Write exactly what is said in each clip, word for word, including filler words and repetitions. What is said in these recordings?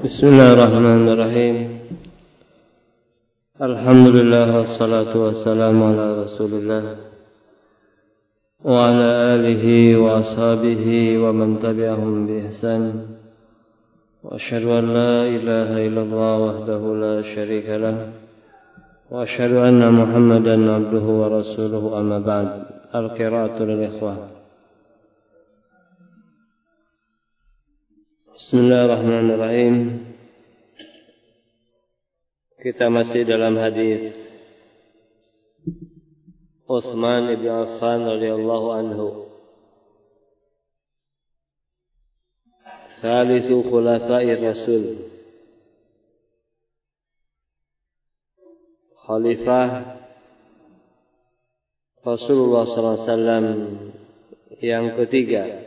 Bismillahirrahmanirrahim. Alhamdulillah wassalatu wassalamu ala Rasulillah wa ala alihi wa ashabihi wa man tabi'ahum bi ihsan. Wa asyhadu an la ilaha illallah wahdahu la syarika lah wa asyhadu anna Muhammadan abduhu wa rasuluhu, amma ba'd. Al-qira'atu lil ikhwah. Bismillahirrahmanirrahim. Kita masih dalam hadis Utsman bin Affan radhiyallahu anhu, salisu khulafa'ir rasul, khalifah Rasulullah sallallahu alaihi wasallam yang ketiga,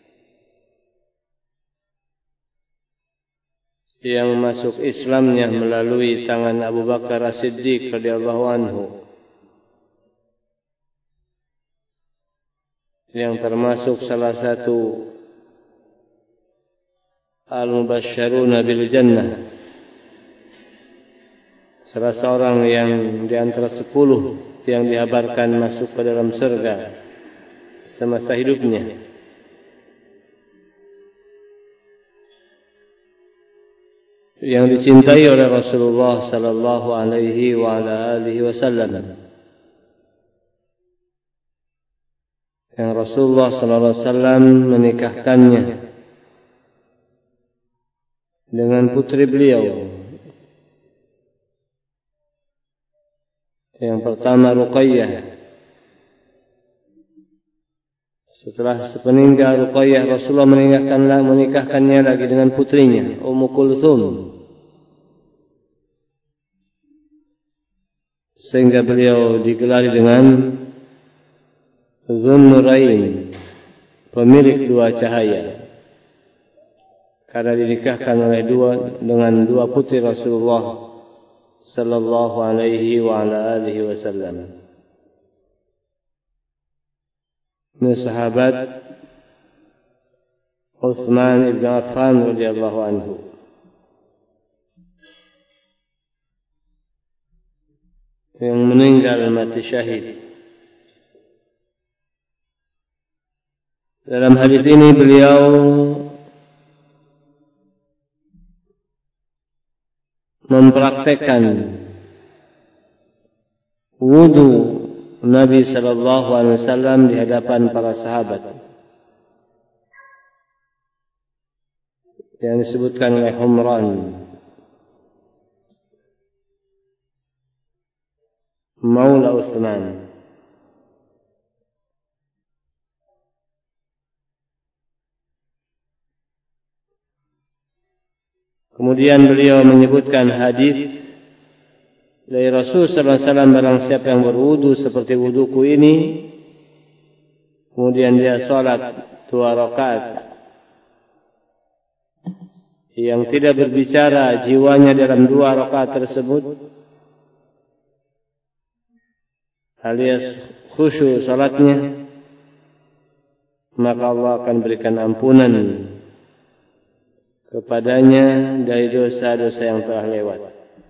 yang masuk Islamnya melalui tangan Abu Bakar As-Siddiq radhiyallahu anhu, yang termasuk salah satu al-mubasysyiruna bil jannah, salah seorang yang di antara sepuluh yang dihabarkan masuk ke dalam surga semasa hidupnya. Yang dicintai oleh Rasulullah sallallahu alaihi wa ala alihi wasallam. Yang Rasulullah sallallahu alaihi wasallam menikahkannya dengan putri beliau. Yang pertama Ruqayyah. Setelah sepeninggal Ruqayyah, Rasulullah menikahkanlah menikahkannya lagi dengan putrinya Ummu Kulthum, sehingga beliau digelari dengan Zunnurain, pemilik dua cahaya, karena dinikahkan oleh dua dengan dua putri Rasulullah sallallahu alaihi wa ala alihi wasallam. Ini sahabat Utsman bin Affan radhiyallahu anhu. Yang meninggal mati syahid. Dalam hadis ini beliau mempraktekkan wudu Nabi sallallahu alaihi wasallam di hadapan para sahabat, yang disebutkan oleh Humran Maula Utsman. Kemudian beliau menyebutkan hadis dari Rasul sallallahu alaihi wasallam, barang siapa yang berwudu seperti wuduku ini, kemudian dia salat dua rakaat, yang tidak berbicara jiwanya dalam dua rakaat tersebut, alias khusyuk salatnya, maka Allah akan berikan ampunan kepadanya dari dosa-dosa yang telah lewat.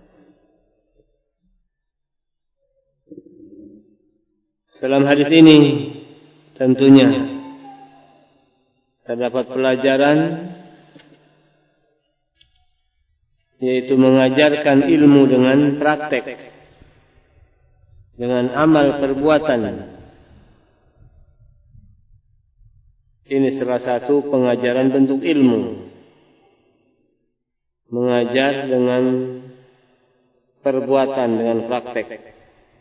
Dalam hadis ini tentunya terdapat pelajaran, yaitu mengajarkan ilmu dengan praktek, dengan amal perbuatan. Ini salah satu pengajaran bentuk ilmu, mengajar dengan perbuatan, dengan praktek.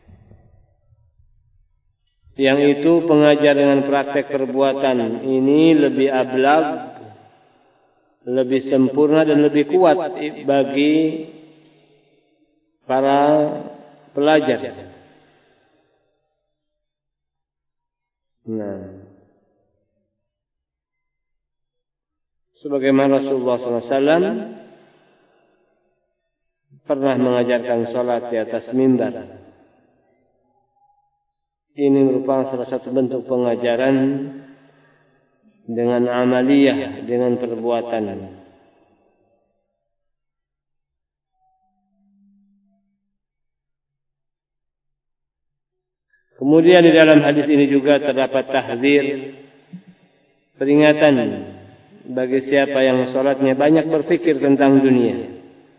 Yang itu pengajar dengan praktek perbuatan ini lebih ablag, lebih sempurna dan lebih kuat bagi para pelajar. Nah, sebagaimana Rasulullah sallallahu alaihi wasallam pernah mengajarkan salat di atas mimbar. Ini merupakan salah satu bentuk pengajaran dengan amaliyah, dengan perbuatan. Kemudian di dalam hadis ini juga terdapat tahdzir, peringatan bagi siapa yang salatnya banyak berfikir tentang dunia.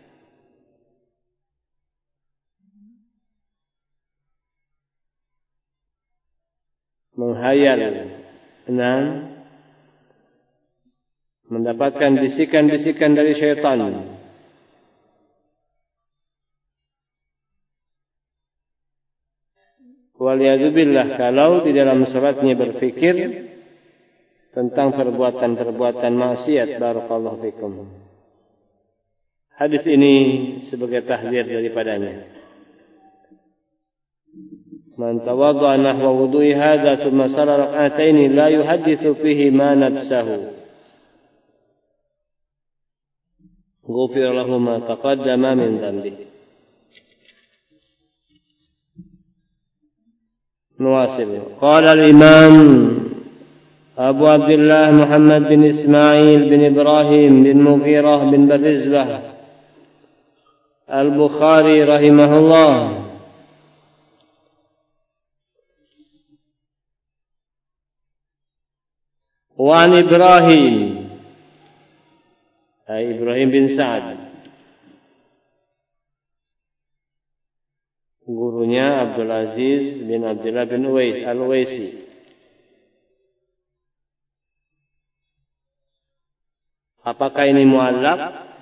Menghayal, enam, mendapatkan bisikan-bisikan dari syaitan. Waliyadzubillah, kalau di dalam salatnya berfikir tentang perbuatan-perbuatan maksiat. Barakallahu fikum. Hadis ini sebagai tahdzir daripadanya. Man tawadda'a nahwa wudu'i hadza thumma salla rak'ataini la yuhadditsu fihi ma nafsahu ghufira lahu ma taqaddama min dhanbihi. Nuwasil. Qala al-Imam Abu Abdullah Muhammad bin Ismail bin Ibrahim bin Mughirah bin Barizbah Al-Bukhari rahimahullah, wa an Ibrahim ay Ibrahim bin Sa'ad, gurunya Abdul Aziz bin Abdullah bin Uwais Al-Uwaisi. Apakah ini muallaq?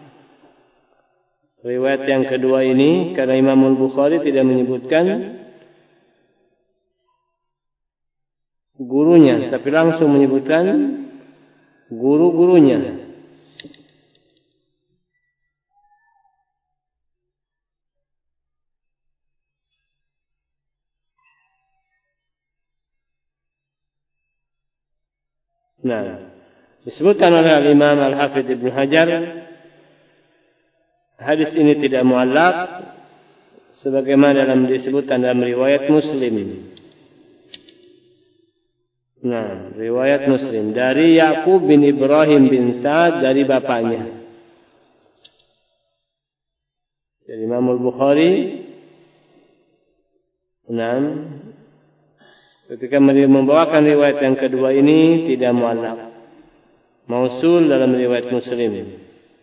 Riwayat yang kedua ini, karena Imam Al-Bukhari tidak menyebutkan gurunya, tapi langsung menyebutkan guru-gurunya. Nah, disebutkan oleh Al-Imam Al-Hafidh Ibn Hajar, hadis ini tidak muallaq sebagaimana dalam disebutkan dalam riwayat Muslim. Nah, riwayat Muslim dari Yaqub bin Ibrahim bin Sa'ad dari bapaknya. Dari Imam Al-Bukhari, enam, ketika membawakan riwayat yang kedua ini tidak muallaq, mausul dalam riwayat Muslim.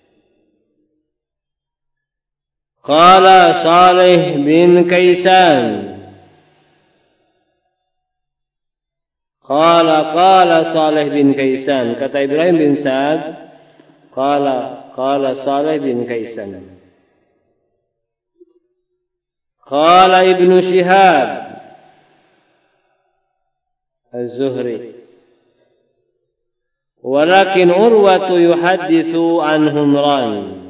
Qala Salih bin Kaisan, Qala qala Salih bin Kaisan, kata Ibrahim bin Sa'ad, Qala qala Salih bin Kaisan. Qala Ibnu Shihab Az-Zuhri, walakin Urwatu yuhadditsu an Humran.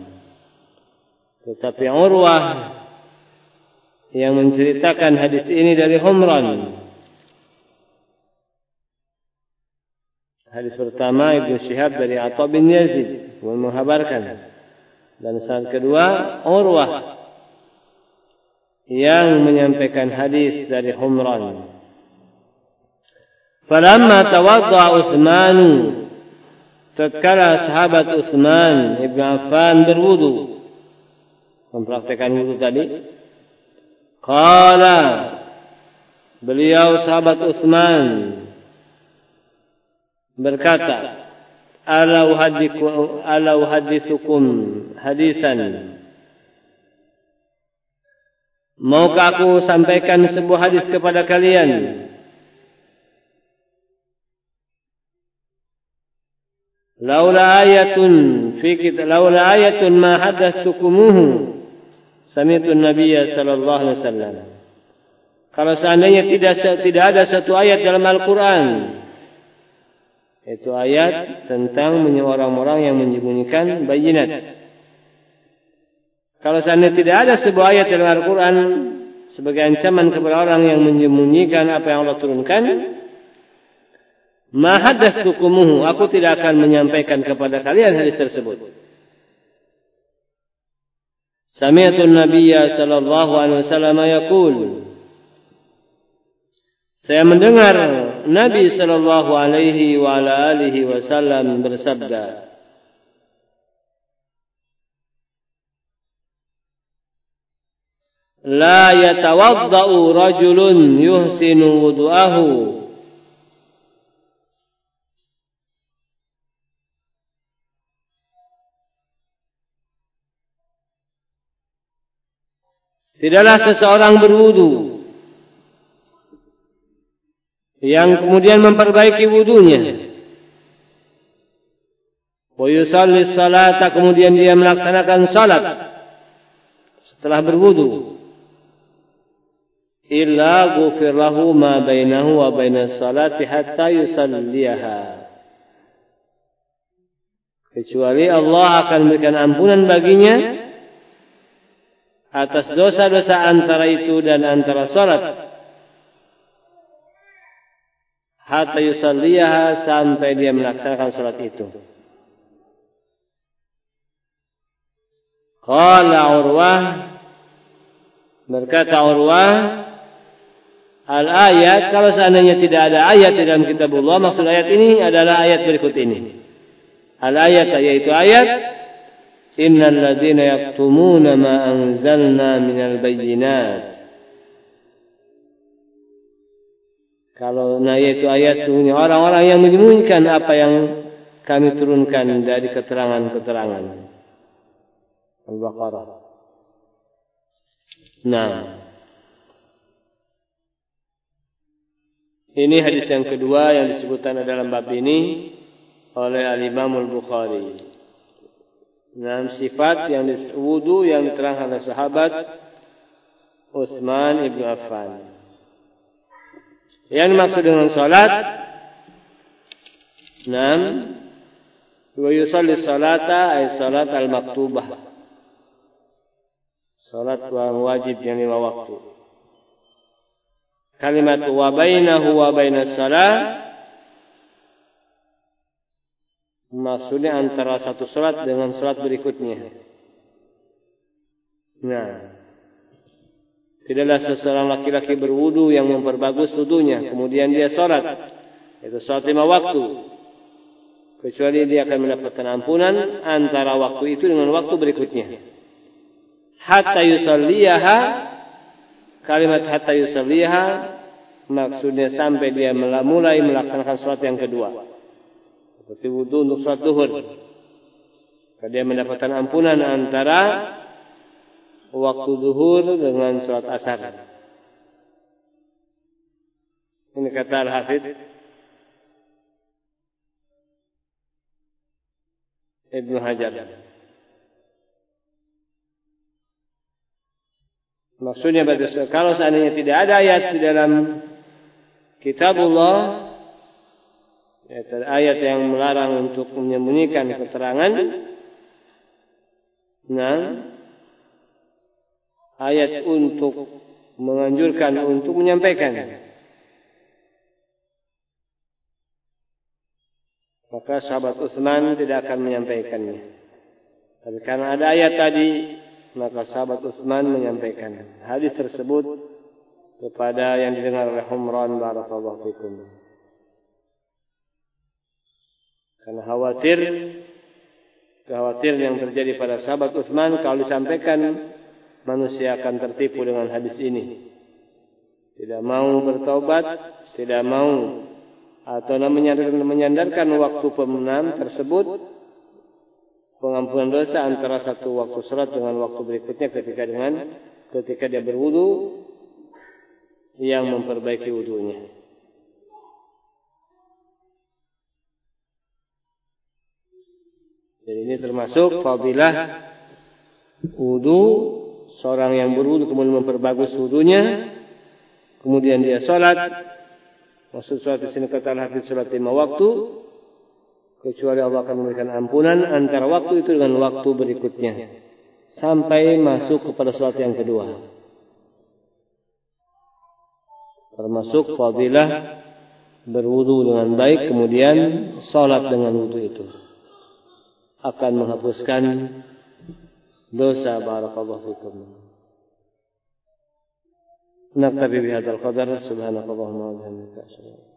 Tetapi Urwah yang menceritakan hadis ini dari Humran. Hadis pertama Ibnu Shihab dari Atha bin Yazid menghabarkan, dan saat kedua Urwah yang menyampaikan hadis dari Humran. Falamma tawadda Utsman, tatkala sahabat Utsman Ibn Affan berwudu, mempraktikkan wudu tadi, qala, beliau sahabat Utsman berkata, ala uhaddithukum ala uhaddithukum hadisan, maukah aku sampaikan sebuah hadis kepada kalian? Laula ayatun fi kitab laula ayatun ma hadatsukumuhu sami'tu an-nabiyya sallallahu alaihi wasallam. Kalau seandainya tidak tidak ada satu ayat dalam Al-Qur'an, itu ayat tentang orang-orang yang menyembunyikan bayinat. Kalau seandainya tidak ada sebuah ayat dalam Al-Quran sebagai ancaman kepada orang yang menyembunyikan apa yang Allah turunkan, ma hadatsukumuhu, aku tidak akan menyampaikan kepada kalian hadis tersebut. Sami'tu an-nabiyya sallallahu alaihi wasallam yaqul, saya mendengar Nabi sallallahu alaihi wa ala alihi wasallam bersabda, la yatawadda'u rajulun yuhsinu wudu'ahu tidaklah seseorang berwudu yang kemudian memperbaiki wudunya, wa yusalli salata, kemudian dia melaksanakan salat setelah berwudu, illa ghufir lahu ma bainahu wa bainas salati hatta yusalliha, kecuali Allah akan memberikan ampunan baginya atas dosa-dosa antara itu dan antara salat, hatta yusalliha, sampai dia melaksanakan salat itu. Qala Urwah, berkata Urwah, al-ayat, kalau seandainya tidak ada ayat di dalam kitabullah, maksud ayat ini adalah ayat berikut ini. Al-ayat, yaitu ayat innal ladzina yaktumuna ma anzalna minal bayyinat. Kalau nah yaitu ayat sungguhnya orang-orang yang menyembunyikan apa yang kami turunkan dari keterangan-keterangan. Al-Baqarah. Nah, ini hadis yang kedua yang disebutkan dalam bab ini oleh Al-Imam Al-Bukhari. Nah, sifat yang wudu yang diterangkan oleh sahabat Utsman ibnu Affan. Yang dimaksud dengan salat, enam, wa yusalli salata ay salat al-maktubah, salat wajib yang lima waktu. Kalimat wa bainahu wa bainas salat, maksudnya antara satu salat dengan salat berikutnya. Nah, tidaklah seseorang laki-laki berwudu yang memperbagus wudunya, kemudian dia salat, itu salat lima waktu, kecuali dia akan mendapatkan ampunan antara waktu itu dengan waktu berikutnya. Hatta yusalliha, kalimat hatta yusalliha maksudnya sampai dia mulai melaksanakan salat yang kedua. Seperti wudu untuk salat zuhur, dia mendapatkan ampunan antara waktu zuhur dengan salat asar. Ini kata Al-Hafidz Ibnu Hajar. Maksudnya kalau seandainya tidak ada ayat di dalam kitabullah, ayat yang melarang untuk menyembunyikan keterangan, nah, ayat untuk menganjurkan untuk menyampaikan, maka sahabat Utsman tidak akan menyampaikannya. Tapi karena ada ayat tadi, maka sahabat Utsman menyampaikan hadis tersebut kepada yang didengar oleh Humran, barakallahu fikum. Karena khawatir, kekhawatiran yang terjadi pada sahabat Utsman kalau disampaikan, manusia akan tertipu dengan hadis ini. Tidak mau bertaubat, tidak mau atau menyandarkan waktu pemenang tersebut, pengampunan dosa antara satu waktu salat dengan waktu berikutnya ketika dengan ketika dia berwudu yang memperbaiki wudunya. Jadi ini termasuk fadilah wudu, seorang yang berwudu kemudian memperbagus wudunya, kemudian dia salat. Maksud salat di sini kata Al-Hafidz salat lima waktu, kecuali Allah akan memberikan ampunan antara waktu itu dengan waktu berikutnya sampai masuk kepada salat yang kedua. Termasuk fadilah berwudu dengan baik kemudian salat dengan wudu itu akan menghapuskan dosa. Barakallahu fikum. Naktabi bihadzal qadar. Subhanakallahumma wa bihamdika.